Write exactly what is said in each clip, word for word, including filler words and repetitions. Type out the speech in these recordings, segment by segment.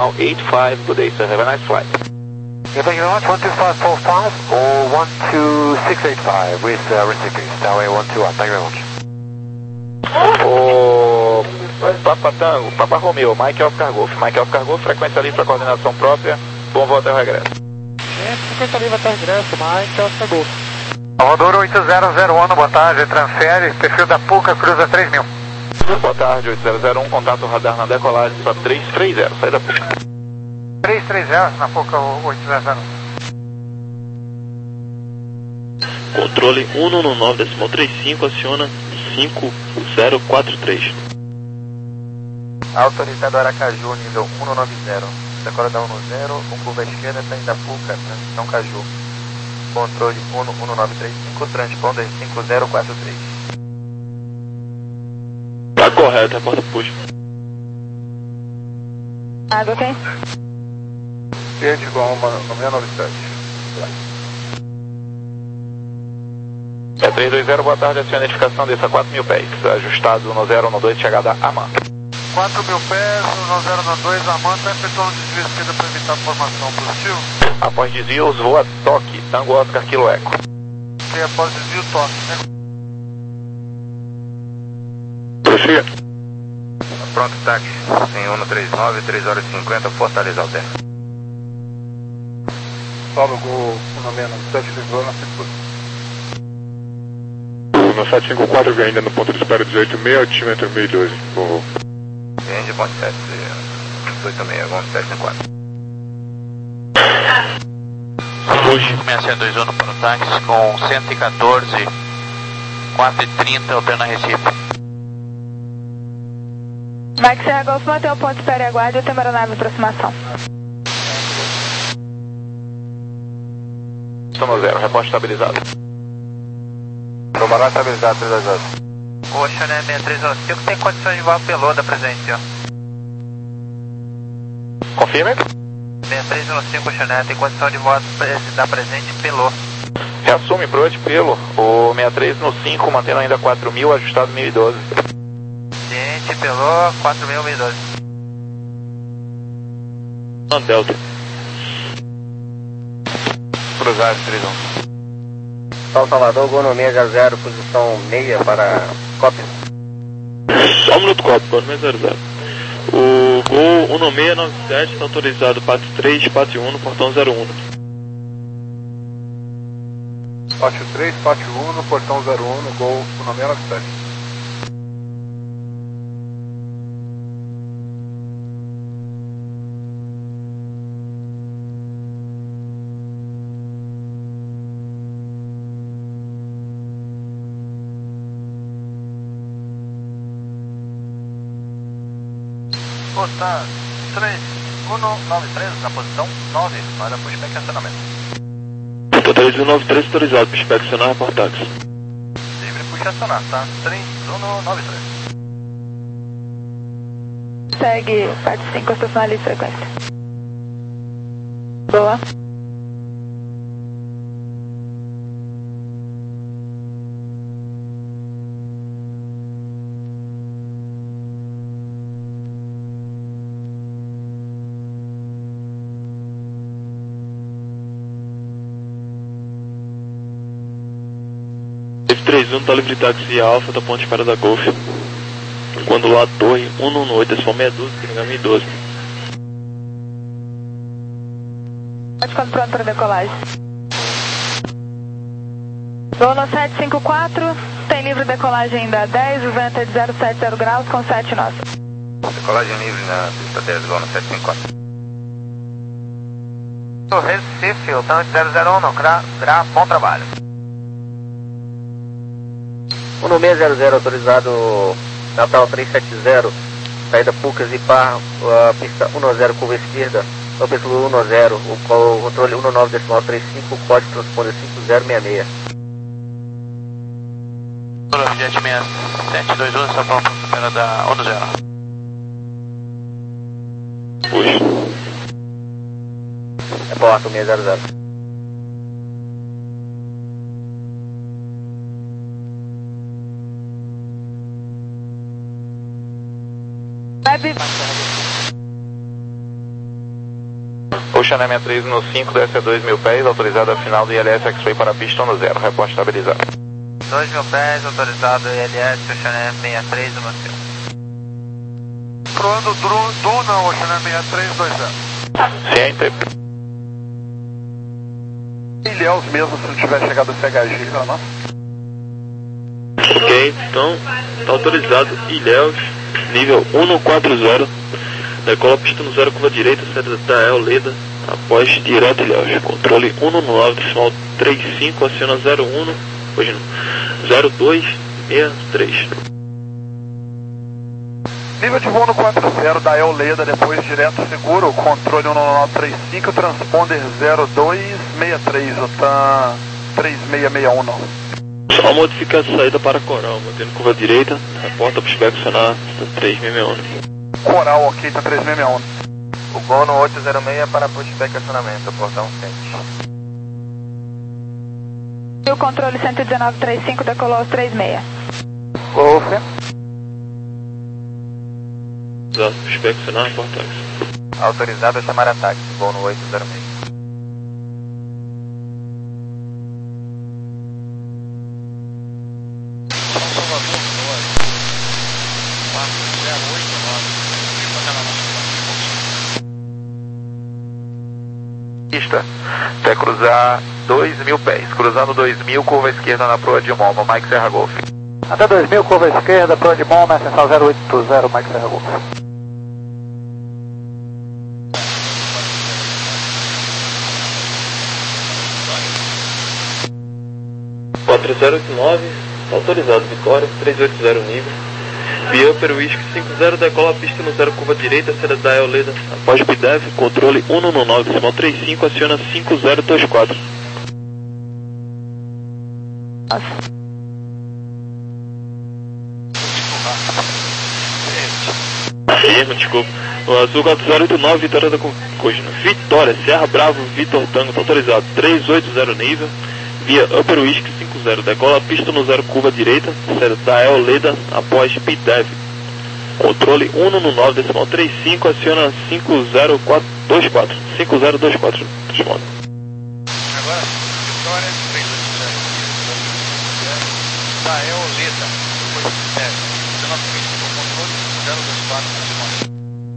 eight five, good day sir, have a nice flight. Yeah, thank you very much. one two five four five or one two six eight five with uh, recipe. Tower one two one, thank you very much. O Papa Tango, Papa Romeo, Mike Oscar Golf, Mike Oscar Golf, frequência livre para coordenação própria, bom voo até o regresso. É, frequência livre até o regresso, Mike Oscar Golf. Rodoro oito zero zero um, boa tarde, transfere, perfil da Puca, cruza três mil. Boa tarde, oito zero zero um, contato radar na decolagem para três três zero, saída Puca. três três zero na Puca oito zero zero um. Controle um um nove decimal trinta e cinco, aciona cinco zero quatro três. Autorizado Aracaju, nível um nove zero. Decora da um zero, com curva esquerda, saindo da Puca, transição Caju. Controle um um nove três cinco, transponder cinco zero quatro três. Tá correto, reporta push. Água, ok? Cliente igual a uma seis nove sete. É três dois zero, boa tarde, a sua identificação desça quatro mil pés, ajustado no zero um dois, chegada a Man. quatro mil pés, no zero um dois, Amanda, está efetuando um desvio esquerda para evitar a formação, positivo? Após desvios, voa toque, Tango Oscar Kilo Eco. E após desvio, toque, né? Prossiga. Pronto, táxi, em um três nove, três horas e cinquenta, Fortaleza Alter. Paulo, Gol, um seis nove sete, ligou na cintura. No sete cinco quatro, ainda no ponto de espera dezoito seis, altímetro mil e doze. Bom voo. Range ponto sete, dezoito seis, vamos sete cinco quatro. Push seis sete dois um para o táxi com cento e quatorze, quatro e trinta, operando a Recife. Mike Serra Golf, mantém o ponto de espera e aguarde e tem aeronave aproximação. Estamos zero, reporte estabilizado. Tomará estabilizado, três dois zero. Oxa, né, seis três um cinco tem condições de voar pelo da presente, ó. Confirme. seis três um cinco, Xané, tem condição de voar da presente pelo. Reassume, Broad pelo, o sessenta e três no cinco, mantendo ainda quatro mil, ajustado mil e doze. Gente, pelo quatro mil, mil e doze. Na Delta. Cruzado, três um. São Salvador, Gol no seis zero zero, posição meia para cópia. Só um minuto, copo, Gol no seis zero zero. O Gol um seis nove sete está autorizado Pátio três, Pátio um no portão zero um. Pátio três, Pátio um no portão zero um, no Gol um seis nove sete. Porta três um nove três na posição nove para pushback e acionamento. Porta três um nove três autorizado, pushback acionar, reportar táxi. Livre push acionar, tá? três um nove três. Segue parte cinco, estacionar e frequência. Boa. três um está livre táxi Alfa da ponte de espera da Golf. Quando lá torre um um oito, decimal seis doze, terminar mil e doze. Pode ficar pronto para decolagem. Voo no sete cinco quatro, tem livre decolagem ainda dez, o vento é de zero sete zero graus com sete nós. Decolagem livre na pista dez, Gol no sete cinco quatro. Recife, o tanque zero zero um, não, gra, gra, bom trabalho. um seis zero zero autorizado Natal três sete zero, saída Pucas e Par, a pista um zero, curva esquerda, o pelo um zero, o controle um nove decimal trinta e cinco, código transponder cinco zero seis seis. Jet seis sete dois um, São Paulo, supera da um zero. Push. Reporta o seis zero zero. Web. Ocean sessenta e três no cinco, desce a dois mil pés, autorizado a final do I L S X-Ray para a pista no zero, reporte estabilizado. dois mil pés, autorizado I L S, Ocean sessenta e três, no seu. Proando Duna, Ocean sessenta e três, dois zero. Ciente. Ilhéus mesmo, se não tiver chegado a C H G, não, não? Ok, então está autorizado Ilhéus, nível cento e quarenta, decola pista no zero, curva direita, saída da El Leda, após direto Ilhéus, controle cento e nove, decimal trinta e cinco, aciona zero um, hoje não, zero dois seis três. Nível de voo no quatro zero da El Leda, depois direto seguro, controle cento e nove trinta e cinco, transponder zero dois seis três, o T A M três seis seis um. Só modificar a saída para Coral, mantendo curva direita, reporta para o acionar três seis seis um. Coral, ok, tá três seis seis um. O Gol no oito zero seis para pushback acionamento, portão sete. E o controle cento e dezenove trinta e cinco decolou aos três seis. Golf. Exato, pushback acionar, reporta táxi. Autorizado a chamar a táxi, Gol no oito zero seis. Pista, até cruzar dois mil pés, cruzando dois mil, curva esquerda na proa de Momo, Mike Serra Golf. Até dois mil, curva esquerda, proa de Momo, ascensão zero oito zero, Mike Serra Golf. quatro zero oito nove, autorizado Vitória, três oito zero nível. Via Upper Whisky cinco zero, decola a pista no zero, curva direita, saída da El Leda, após B D E V, controle cento e nove, decimal trinta e cinco, aciona cinco zero dois quatro. Erro, desculpa. O Azul quatro zero oito nove, Vitória da Cogina. Vitória, Serra Bravo, Vitor Tango, tá autorizado três oito zero nível. Via Upper Whisky cinco zero, decola a pista no zero, curva direita, saída da El Leda, após P D E V. Controle cento e nove, decimal trinta e cinco, aciona cinco zero dois quatro. cinco zero dois quatro. Responde. Agora, Vitória, três oito zero, da El Leda, depois P D E V. dezenove vinte, controle zero dois quatro, responde.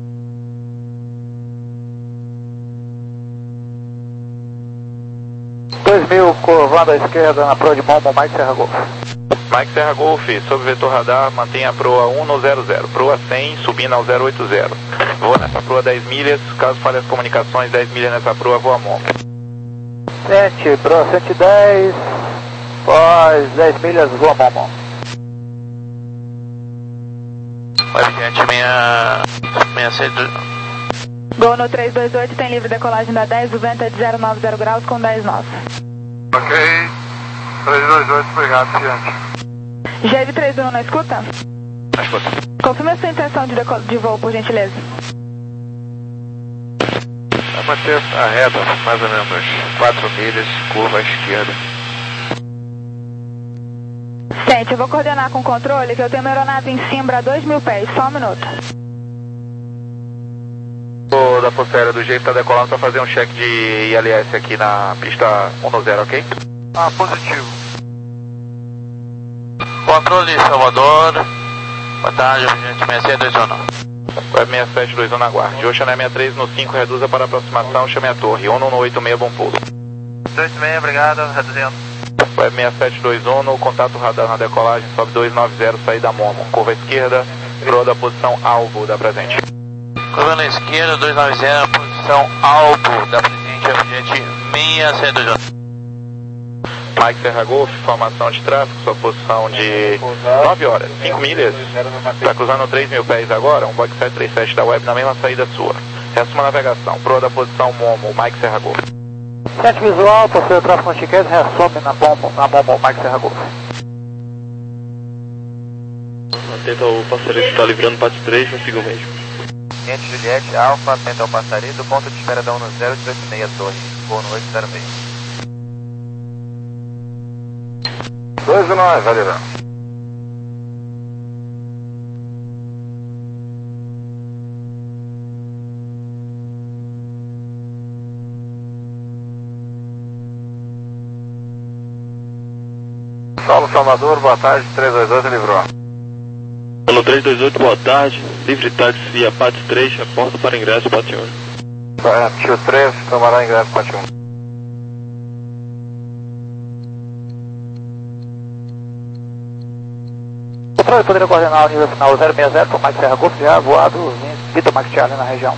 dois mil, curvando à esquerda na proa de Momo, Mike Serra Golf. Mike Serra Golf, sob vetor radar, mantenha a proa cento e, proa cem, subindo ao zero oito zero. Vou nessa proa dez milhas, caso falhe as comunicações, dez milhas nessa proa, voa Momo. sete, proa cento e dez, pós dez milhas, voa Momo. Vai adiante, minha... minha cedo... Gol no três dois oito, tem livre decolagem da dez, o vento é de zero nove zero graus com dez nós. Ok, três dois oito, obrigado, ciente. G V três um, não escuta? Escuta. Confirme a sua intenção de, de voo, por gentileza. Vai manter a reta, mais ou menos quatro milhas, curva à esquerda. Gente, eu vou coordenar com o controle que eu tenho uma aeronave em Simbra a dois mil pés, só um minuto. O da Força Aérea do jeito tá decolando para fazer um check de I L S aqui na pista cento, ok? Ah, positivo. Controle Salvador, batalha, gente, seis seis dois um. Web seis sete dois um na guarda. Ocean sessenta e três no cinco, reduza para aproximação, chame a torre. cento e oitenta e seis, bom pulo. dois seis, obrigado, reduzindo. Web seis sete dois um, no contato radar na decolagem, sobe dois nove zero, saída Momo. Curva esquerda, proa da posição alvo da presente. Curva na esquerda, dois nove zero, posição alvo da presente, gente, seis seis dois um. Mike Serra Golf, formação de tráfego, sua posição de nove horas, cinco milhas. Está cruzando três mil pés agora, um Boeing sete três sete da Web na mesma saída sua. Reassuma a navegação, proa da posição Momo, Mike Serra Golf. sete visual, possui o tráfego no chiquete, reassume na Momo, na Momo, Mike Serra Golf. Atenta ao passarinho que está livrando parte três, não siga o mesmo. Cliente Juliette, Alfa, atenta ao passarinho, do ponto de espera da um zero oito seis, torre, voo no oito zero seis. dois e nove, valeu. Saulo Salvador, boa tarde, três dois oito, livrou. Pelo três dois oito, boa tarde. Livre táxi via P A T três, reporta para ingresso P A T um. É, tio três, tomará ingresso P A T um. Controle, poderia coordenar o nível final zero seis zero, por Mike Serra Golf, já voado, Vitor Mike Charlie na região.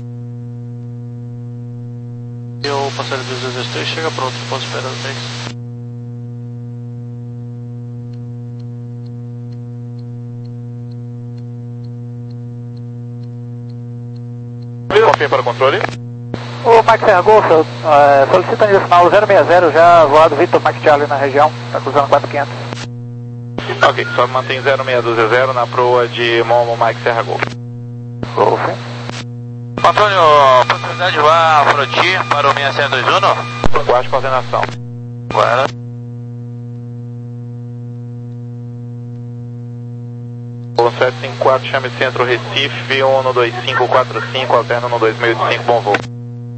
E o passageiro dois dois dois três chega pronto, posso esperar o três. Confirma para o controle. O Mike Serra Golf, é, solicita nível final zero seis zero, já voado Vitor Mike Charlie na região, está cruzando quatro mil e quinhentos. Ok, só mantém zero seis dois zero na proa de Momo Mike Serra Golf. Golf. Antônio, possibilidade de voar Froti para o seis sete dois um? Guarde coordenação. Guarda. O sete cinco quatro, chame centro Recife, um dois cinco quatro cinco, alterno no dois mil e oitenta e cinco, bom voo.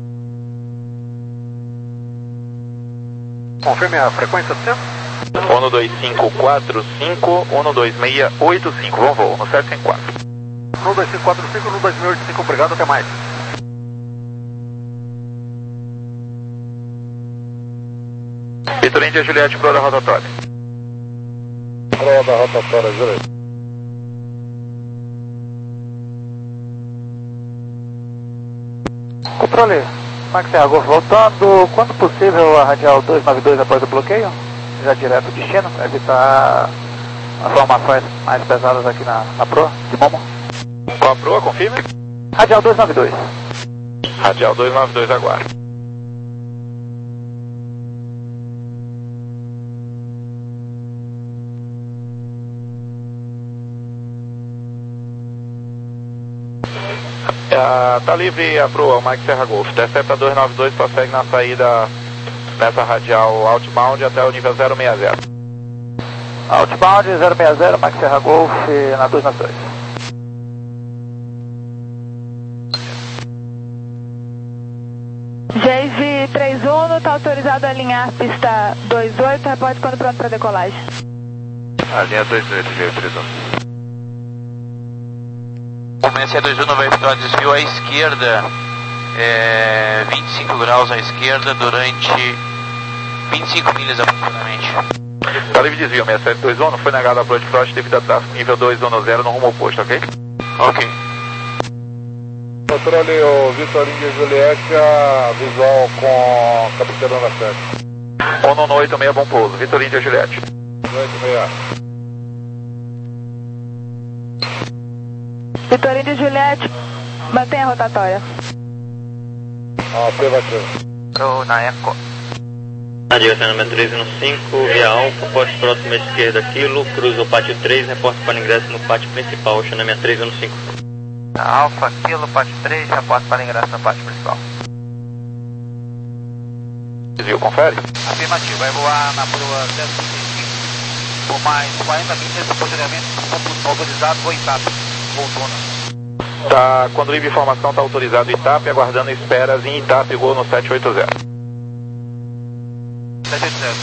Confirme a frequência do centro. um dois cinco quatro cinco, um dois seis oito cinco, bom voo, no sete cinco quatro. um dois cinco quatro cinco, um dois mil e oitenta e cinco, obrigado, até mais. Vitor Índia Juliette, proa da rotatória. Proa da rotatória, Juliette. Controle, Mike Serra Golf voltando, quando possível a radial dois nove dois após o bloqueio, já direto ao destino, para evitar as formações mais pesadas aqui na, na proa de Momo. Qual a proa, confirme? Radial dois nove dois. Radial dois nove dois, aguarde. Ah, tá livre a proa, o Mike Serra Golf. Intercepta dois nove dois, prossegue na saída nessa radial outbound até o nível zero seis zero. Outbound zero seis zero, Mike Serra Golf na dois nove dois. Jave três um, está autorizado a alinhar pista dois oito, reporte quando pronto para decolagem. A linha dois oito, Jave três um. O seis sete dois um vai efetuar desvio à esquerda, é, vinte e cinco graus à esquerda durante vinte e cinco milhas aproximadamente. Tá livre desvio, seis sete dois um, foi negado a approach frost devido a tráfego nível dois um zero no rumo oposto, ok? Ok. Controle o Vitor Índia Juliette, a visual com a cabeceira na sete. um oito seis, bom pouso, Vitor Índia Juliette. oito seis. Vitor Índia Juliette, mantenha a rotatória. Afirmativo. Pro na Eco. Direcionamento três um cinco, via Alfa, poste próximo à esquerda, quilo, cruza o pátio três, reporte para ingresso no pátio principal, Xanamento três um cinco. Alfa, quilo, pátio três, reporte para ingresso no pátio principal. Desvio, confere? Afirmativo, vai voar na proa zero cinco cinco por mais quarenta milhas, posteriormente autorizado o Itap, Voltona. Tá, quando livre informação, tá autorizado Itap, aguardando esperas em Itap, gol no sete oito zero. sete oito zero.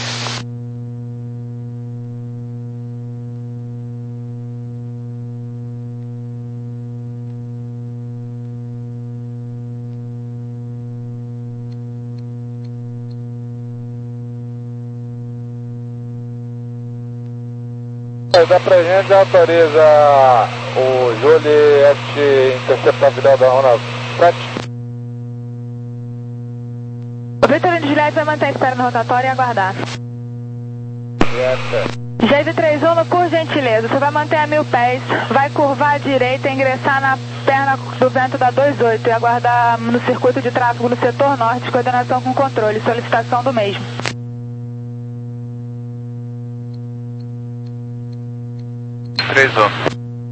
Da pra gente autoriza o Juliette interceptar a vida da Rona sete. O Vitor Índia Juliette vai manter a espera no rotatório e aguardar. Jave três um, por gentileza, você vai manter a mil pés, vai curvar à direita e ingressar na perna do vento da dois oito e aguardar no circuito de tráfego no setor norte, coordenação com controle, solicitação do mesmo. três um.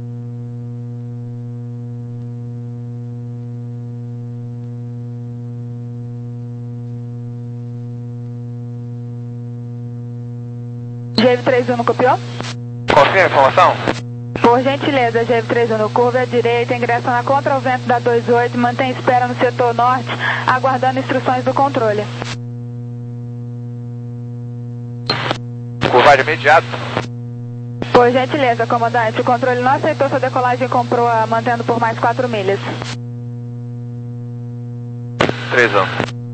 Jave três um, copiou? Confirma a informação? Por gentileza, Jave três um, curva à direita, ingressa na contra o vento da dois oito, mantém espera no setor norte, aguardando instruções do controle. curvar de imediato. Por gentileza, comandante, o controle não aceitou sua decolagem e comprou a mantendo por mais quatro milhas. três anos.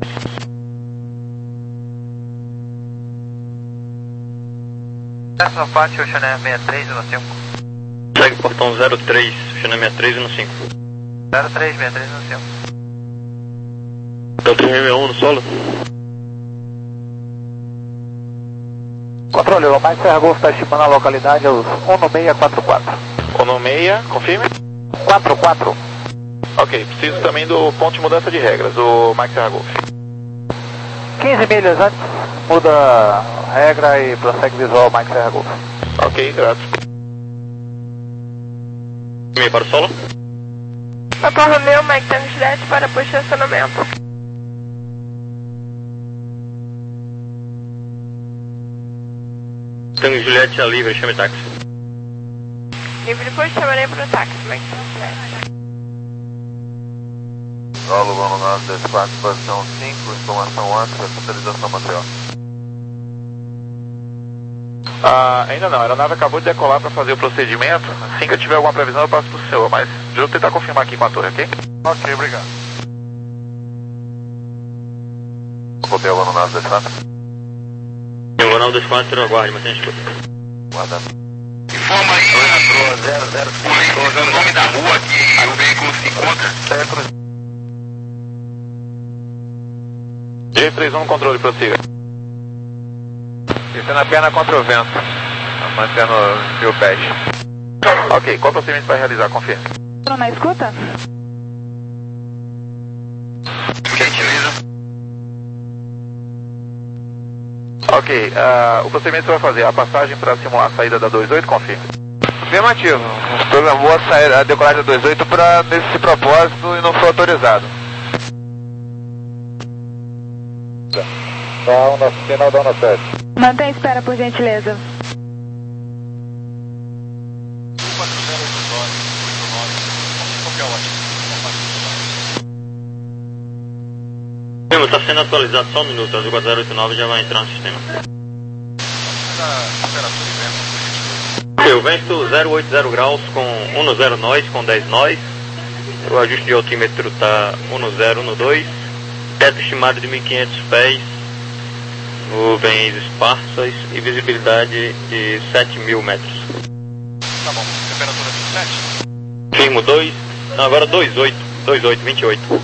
Essa parte, o Chanel sessenta e três e no cinco. Segue portão zero três, Chanel sessenta e três e no cinco. zero três, sessenta e três e no cinco. Então três seis um no solo. Controle, o Mike Serra Golf está estimando a localidade aos um seis quatro quatro. um seis, confirme. quatro quatro. Ok, preciso também do ponto de mudança de regras, o Mike Serra Golf. quinze milhas antes, muda a regra e prossegue visual Mike Serra Golf. Ok, graças. Meio para o solo. Papa Romeo, Mike Tango Juliette para posicionamento. Tango Juliette a livre, chame táxi. Livre depois chamarei para o táxi, Mike Tango Juliette. Solo, vamos lá, dois quatro, posição cinco, informação antes, hospitalização material. Ah, ainda não, a aeronave acabou de decolar para fazer o procedimento. Assim que eu tiver alguma previsão eu passo pro senhor, mas deixa eu tentar confirmar aqui com a torre, ok? Ok, obrigado. Hotel Ronaldo dois quatro. Eu vou Ronaldo dois quatro, aguarde, mas tem escuta. Guardando. Informa aí o, o nome da rua que o veículo se encontra. G trinta e um no controle, prossiga. Descendo a perna contra o vento, mantendo mil pés. Ok, qual procedimento vai realizar? Confirme. Não na escuta? Gentileza. Ok, uh, o procedimento que você vai fazer, a passagem para simular a saída da dois oito, confirme. Afirmativo. Programou a, sair, a decolagem da dois oito para nesse propósito e não foi autorizado. Tá, na final da Ona sete. Mantém espera, por gentileza. Está sendo atualizado só um minuto, a quatro zero oito nove já vai entrar no sistema. Ok, o vento zero oito zero graus com um zero nós, com dez nós. O ajuste de altímetro está um zero um dois. Teto estimado de mil e quinhentos pés. Nuvens esparsas e visibilidade de sete mil metros. Tá bom, temperatura vinte e sete? Firmo dois, não, agora dois oito, dois oito, vinte e oito.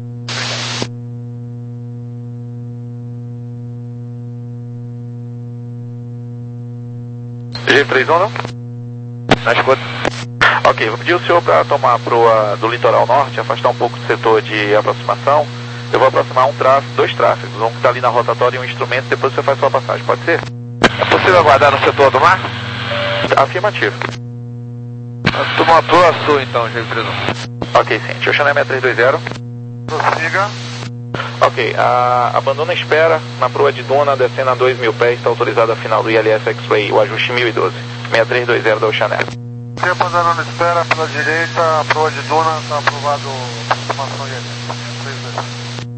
G trinta e um não? Na escuta. Ok, vou pedir o senhor para tomar a proa do litoral norte, afastar um pouco do setor de aproximação. Eu vou aproximar um tráfego, dois tráfegos, um que está ali na rotatória e um instrumento, depois você faz sua passagem, pode ser? É possível aguardar no setor do mar? Afirmativo. Toma uma proa sul então, G trinta e um. Ok, sim. O Chanel sessenta e três dois zero. Prossiga. Ok, a, abandona a espera na proa de Duna, descendo a dois mil pés, está autorizado a final do I L S X-Ray, o ajuste mil e doze. sessenta e três dois zero da Oceanair. Tempo andando na espera pela direita, a proa de Duna, está aprovado a aproximação I L S. três dois zero.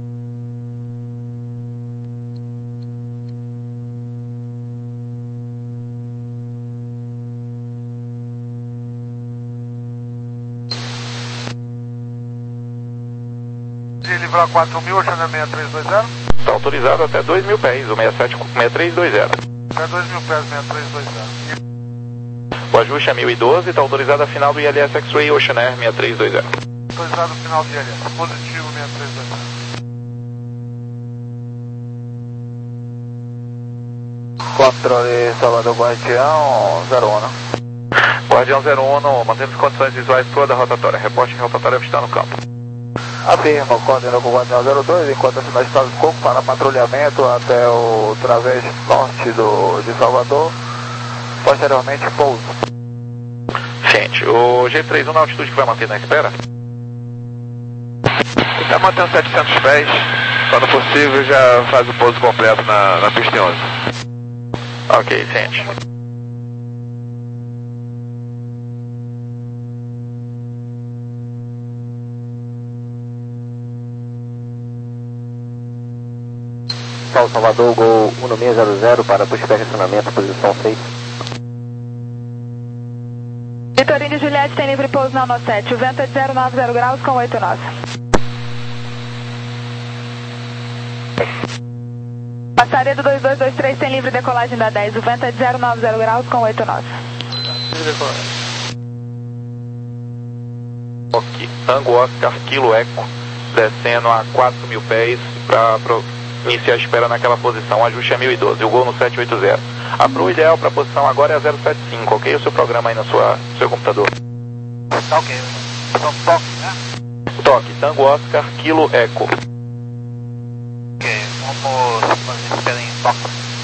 De livrar quatro mil, Chanel sessenta e três dois zero. Está autorizado até dois mil pés, o sessenta e sete, sessenta e três dois zero. Até dois mil pés, sessenta e três dois zero. O ajuste é mil e doze, está autorizado a final do I L S X-Ray Oceanair sessenta e três dois zero. Autorizado o final do I L S. Positivo sessenta e três dois zero. Controle Salvador Guardião zero um. Guardião zero um, mantendo as condições visuais toda a rotatória. Reporte em rotatória está no campo. Afirma, coordenou com o Guardião zero dois, enquanto assim nós estamos pouco para patrulhamento até o través norte do, de Salvador. Posteriormente, pouso. Gente, o G trinta e um na altitude que vai manter na espera? Está mantendo setecentos pés, quando possível já faz o pouso completo na, na pista onze. Ok, gente. Paulo Salvador, Gol um seis zero zero para pushback acionamento, posição seis. Vitor Indy Juliette tem livre pouso na no sete, o vento é de zero nove zero graus com oito nós. Passaredo dois dois dois três tem livre decolagem da dez, o vento é de zero nove zero graus com oito nós. Ok, Tango Oscar Kilo Eco, descendo a quatro mil pés para iniciar a espera naquela posição. O ajuste é mil e doze, o gol no sete oito zero. A pro ideal para a posição agora é a zero sete cinco, ok? O seu programa aí no sua, seu computador. Tá ok. Então, toque, né? Toque, Tango Oscar Kilo Eco. Ok, vamos fazer espera em toque.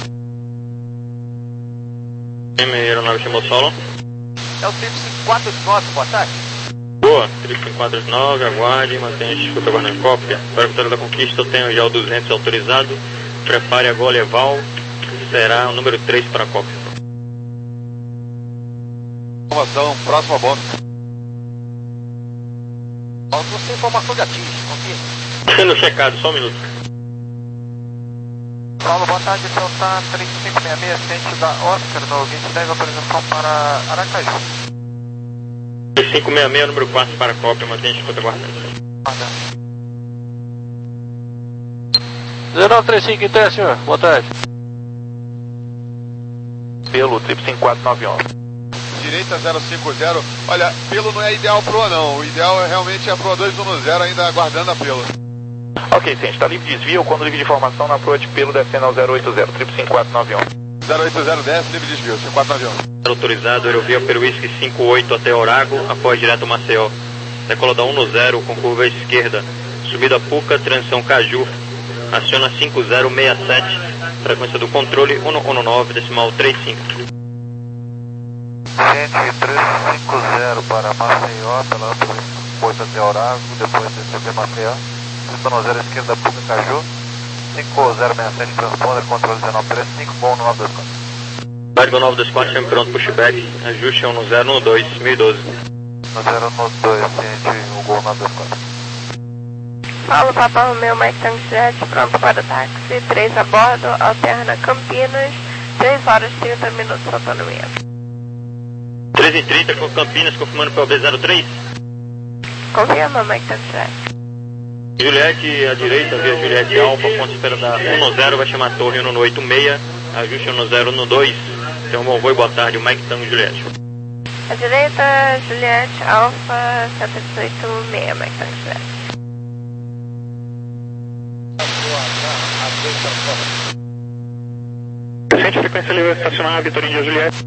M aeronave chamou solo. É o trip cinco quatro nove, boa tarde. Boa, trip cinco quatro nove, aguarde, mantenha a escuta guardando cópia. Para a vitória da conquista, eu tenho já o duzentos autorizado. Prepare a gol Eval, será o número três para a cópia. Informação, próxima bomba. Faltou sem informação de atinge, confirma. Sendo checado, só um minuto. Paulo, boa tarde, Delta três cinco seis seis, ciente da Oscar, no vinte e dez, autorização para Aracaju. três cinco seis seis, número quatro para a cópia, mantenha a escuta guardando. dezenove trinta e cinco, então, senhor. Boa tarde. Pelo trip cinco quatro nove um. Direita zero cinco zero. Olha, pelo não é ideal proa não. O ideal é realmente a proa dois um zero, ainda aguardando a pelo. Ok, sim, está livre de desvio, quando livre de formação na proa de pelo descendo ao zero oito zero, trip cinco quatro nove um. zero oito zero desce, livre de desvio, cinco quatro nove um. Autorizado, Aerovia Peruísque cinco oito até Orago, após direto Maceió. Decola da um no zero com curva esquerda. Subida Puca, transição Caju. Aciona cinco zero seis sete, frequência do controle um um nove, decimal trinta e cinco. Gente, três cinco zero para Maceió, pela oito até Orago, depois descer Maceió. Pista no zero esquerda, Puca Caju. cinco zero seis sete, transponder, controle dezenove três cinco, bom no nove dois quatro. Código nove dois quatro, sempre pronto, pushback. Ajuste é um no zero no dois, mil e doze. No zero no dois, ciente, o gol nove dois quatro. Paulo Papa Romeu, Mike Tango Jet, pronto para o táxi, três a bordo, alterna Campinas, três horas e trinta minutos de autonomia. três e trinta com Campinas, confirmando para o B zero três. Confirma, Mike Tango Jet. Juliette à direita, via Juliette Alfa, ponto de espera da um no zero, vai chamar a torre um no oito seis, ajuste um no zero no dois. Então, bom voo e boa tarde, o Mike Tango Juliette. À direita, Juliette Alfa, sete oito seis, Mike Tango Jet. Gente, frequência livre estacionar, Vitor Indy Juliette.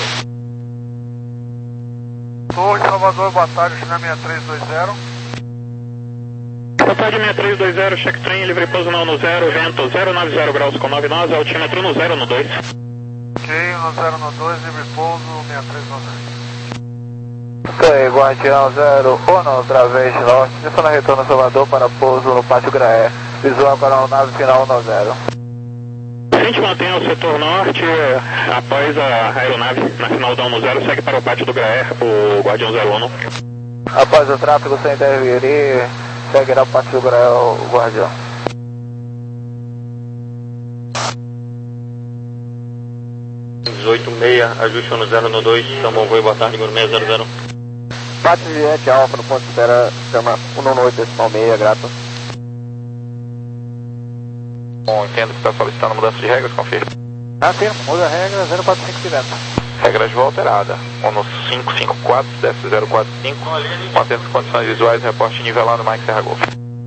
Torre Salvador, boa tarde, China seis três dois zero. Boa tarde, seis três dois zero, check train, livre pouso no no zero, vento zero nove zero graus com nove nós, altímetro no zero no dois. Ok, no zero no dois, livre pouso, seis três dois zero. Ok, Guardião zero um, outra vez norte, direcionando retorno Salvador para pouso no Pátio Graé. Visual para a nave final um zero. A gente mantém o setor norte, após a aeronave na final da um zero, segue para o pátio do Graé, o Guardião zero um. Após o tráfego sem interferir, seguirá o Pátio do Graé, o Guardião. dezoito seis, ajuste um no zero no dois, então bom voo e boa tarde, número seis zero zero. Pátio Juliette Alfa no ponto de espera, chama um um oito, decimal seis, grato. Bom, entendo que está solicitando mudança de regras, confirma. Ah, sim, muda a regra zero quatro cinco de vento. Regra de voo alterada. Um no cinco cinco quatro, desce zero quatro cinco, mantendo as condições visuais, reporte nivelado, Mike Serra Golf.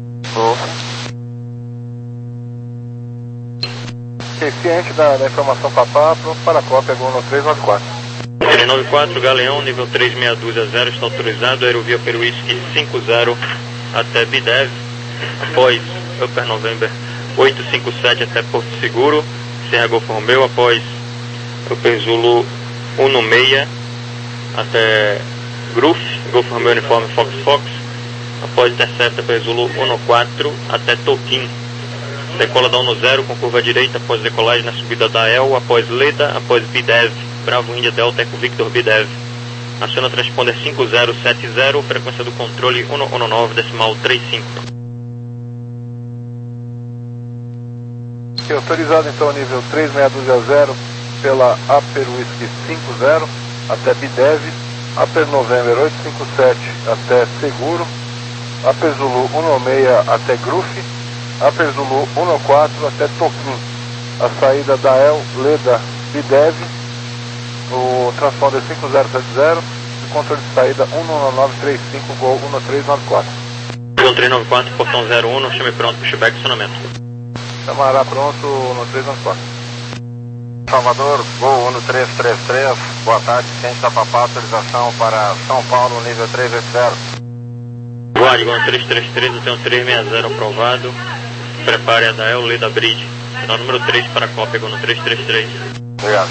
Ciente da, da informação papá, pronto para a cópia, gol no três nove quatro. três nove quatro, Galeão, nível três seis dois zero, está autorizado, Aerovia Peruísque cinco zero até Bidev, após Upper November oito cinco sete até Porto Seguro, Serra Golf Romeu, após Upper Zulu um no seis até Gruf, Golf Romeu Uniforme Fox Fox, após Intercepta Upper Zulu um no quatro até Toquim. Decola da um no zero com curva direita após decolagem na subida da El, após Leda, após Bidev, Bravo Índia Delta Eco Victor Bidev. Aciona transponder cinco zero sete zero, frequência do controle um um nove, decimal trinta e cinco. Ok, autorizado então o nível três seis dois zero pela Upper Whiskey cinco zero até Bidev, Upper November oito cinco sete até Seguro, Upper Zulu um seis até Gruff, Upper Zulu um quatro até Toquim. A saída da El Leda Bidev, o transponder cinco zero sete zero e controle de saída um nove três cinco Gol um três nove quatro. um três nove quatro, portão zero um, chame pronto, pushback, acionamento. Samará pronto, um três nove quatro. Salvador, Gol um três três três, boa tarde, ciente da Papá, autorização para São Paulo, nível três oito zero. Guarde, Gol três três três, eu tenho três seis zero aprovado, prepare a Dael Leda Bridge, final número três para a cópia, Gol três três três. Obrigado.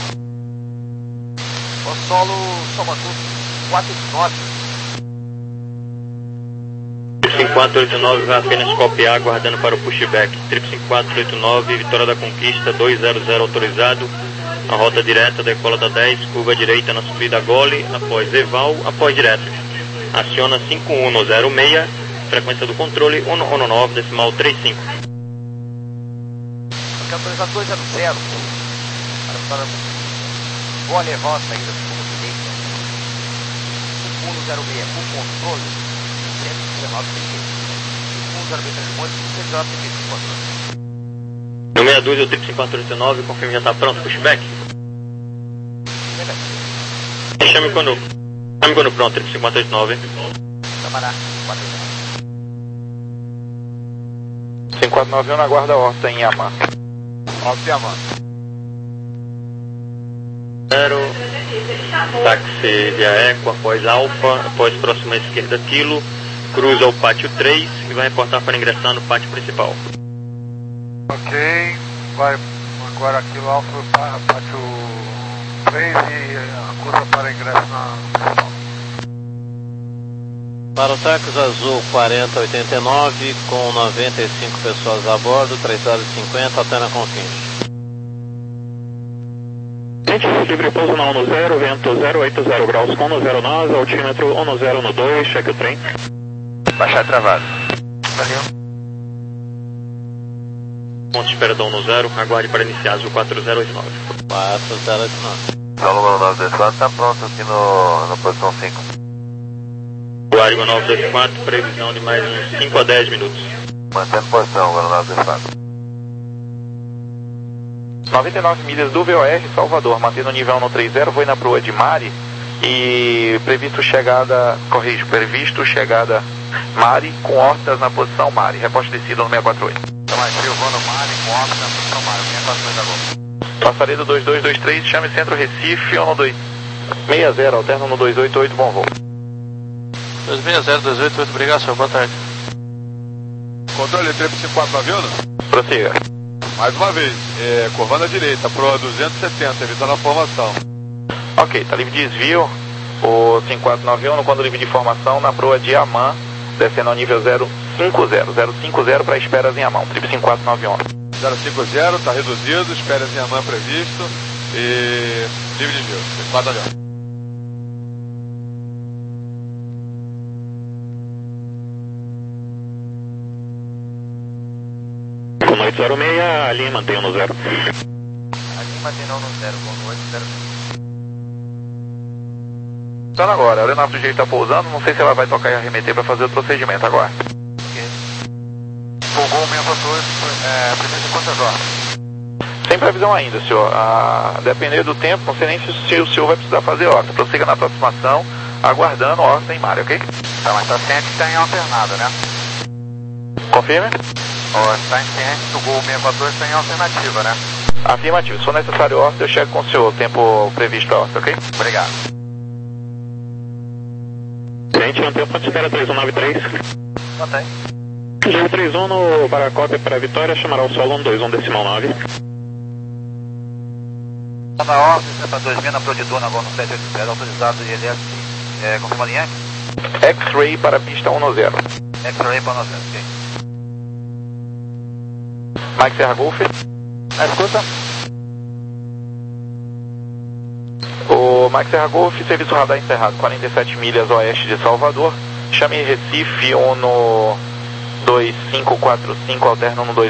O solo, Salvador, quatro nove. cinco quatro oito nove vai apenas copiar, aguardando para o pushback. Triple cinco quatro oito nove, Vitória da Conquista, dois zero zero autorizado. A rota direta, decola da dez, curva direita na subida Gole, após Eval, após direto. Aciona cinco um zero seis, frequência do controle um um nove, decimal trinta e cinco. Autorizar dois zero zero. Para Gole, Eval, a saída do curva direita. cinco um zero seis, com controle. No meia dúzia, o Triple cinco quatro oito nove, confirme já está pronto, pushback. Chame quando, chame quando pronto, Triple cinco quatro oito nove. cinco quatro nove um, aguarda a horta em Yaman. Horta Yaman. Zero, táxi via Eco, após Alfa, após próxima esquerda Kilo, cruza o pátio três e vai reportar para ingressar no pátio principal. Ok, vai agora Kilo Alfa para pátio três e acusa para ingresso na principal. Para o táxi azul quarenta oitenta e nove, com noventa e cinco pessoas a bordo, três horas e cinquenta, até na Confins. Livre pouso na um zero, vento zero oito zero graus com um zero nove, altímetro um zero um dois, cheque o trem. Baixar travado. Valeu. Ponto de espera da um zero, aguarde para iniciar azul quatro zero oito nove. quatro zero oito nove. O número nove dois quatro está pronto aqui no, na posição cinco. Guarde nove dois quatro, previsão de mais uns cinco a dez minutos. Mantendo posição, nove dois quatro. noventa e nove milhas do V O R Salvador, mantendo o nível um três zero, vou na proa de Mari e previsto chegada, corrijo, previsto chegada Mari com hortas na posição Mari, reposte descida no seis quatro oito. Então aqui eu vou no Mari com hortas na posição Mari, seis quatro oito agora. Passarei do dois dois dois três, chame centro Recife, um dois seis zero, alterna no dois oito oito, bom voo. dois seis zero, dois oito oito, obrigado senhor, boa tarde. Controle Triple cinco quatro nove um? Prossiga. Mais uma vez, é, curvando à direita, proa duzentos e setenta, evitando a formação. Ok, está livre de desvio, o cinco quatro nove um, no quando livre de formação, na proa de Yaman, descendo ao nível zero cinco zero, zero cinco zero para esperas em Yaman, Triple cinco quatro nove um. zero cinco zero, está reduzido, esperas em Yaman previsto e livre de desvio, cinco quatro nove um. oito zero seis, a linha mantém no zero. A linha mantém no zero, com oito zero seis. Então agora, a aeronave do jeito está pousando, não sei se ela vai tocar e arremeter para fazer o procedimento agora. Ok. Fogou o seis quatro dois, é, precisa de quantas horas? Sem previsão ainda, senhor. A depender do tempo, não sei nem se, se o senhor vai precisar fazer horta. Prossiga na aproximação, aguardando horta em Mari, ok? Tá, mas está ciente que está em alternada, né? Confirme? Ó, está ciente que o Gol seis quatro dois está em alternativa, né? Afirmativo. Se for necessário horta, eu chego com o senhor, o tempo previsto para horta, ok? Obrigado. Gente, mantém o ponto de espera três um nove três. Mantém. G três um no, para a cópia para a Vitória, chamará o solo um dois um decimal nove. Na ordem, para dois mil na Prodidona, agora no sete oito zero, autorizado I L S, é, confirma a linha? X-Ray para a pista um zero. X-Ray para um zero, ok. Mike Serra Golf. Na escuta. O Mike Serra Golf, serviço radar encerrado, quarenta e sete milhas oeste de Salvador. Chame Recife, um no dois cinco quatro cinco, alterna no dois